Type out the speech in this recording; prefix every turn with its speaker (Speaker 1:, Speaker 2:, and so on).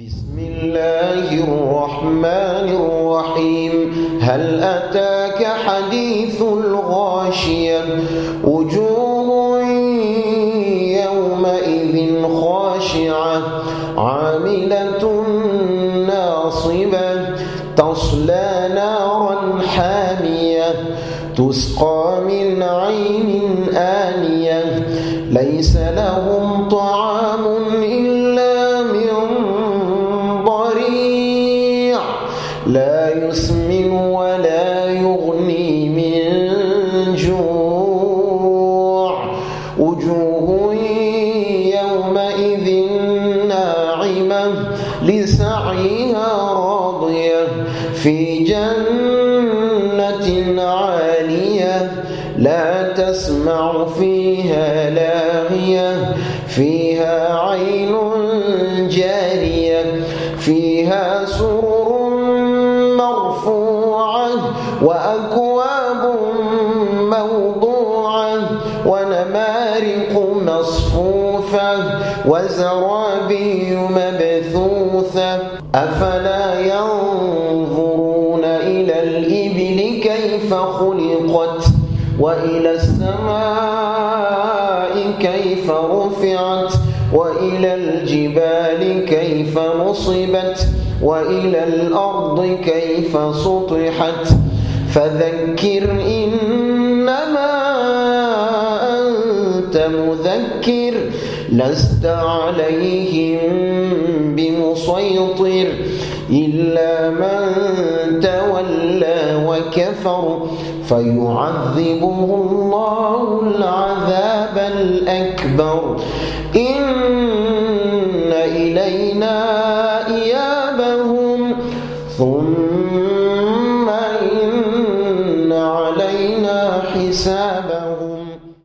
Speaker 1: بسم الله الرحمن الرحيم. هل أتاك حديث الغاشية؟ وجوه يومئذ خاشعة عاملة ناصبة تصلى نارا حامية تسقى من عين آنية ليس لهم طعام إلا من ضريع لا يسمن ولا يغني من جوع. وجوه يومئذ ناعمة لسعيها راضية في جنة عالية لا تسمع فيها لاغية فيها عين جارية فيها سرر مرفوعة وأكواب موضوعة ونمارق مصفوفة وزرابي مبثوثة. أفلا ينظرون إلى الإبل كيف خلقت وإلى السماء كيف رفعت وإلى الجبال كيف نصبت وإلى الأرض كيف سطحت. فذكر إنما أنت مذكر لست عليهم بمسيطر إلا من تولى وكفر فيعذبه الله العذاب الأكبر. إن إلينا إيابهم ثم إن علينا حسابهم.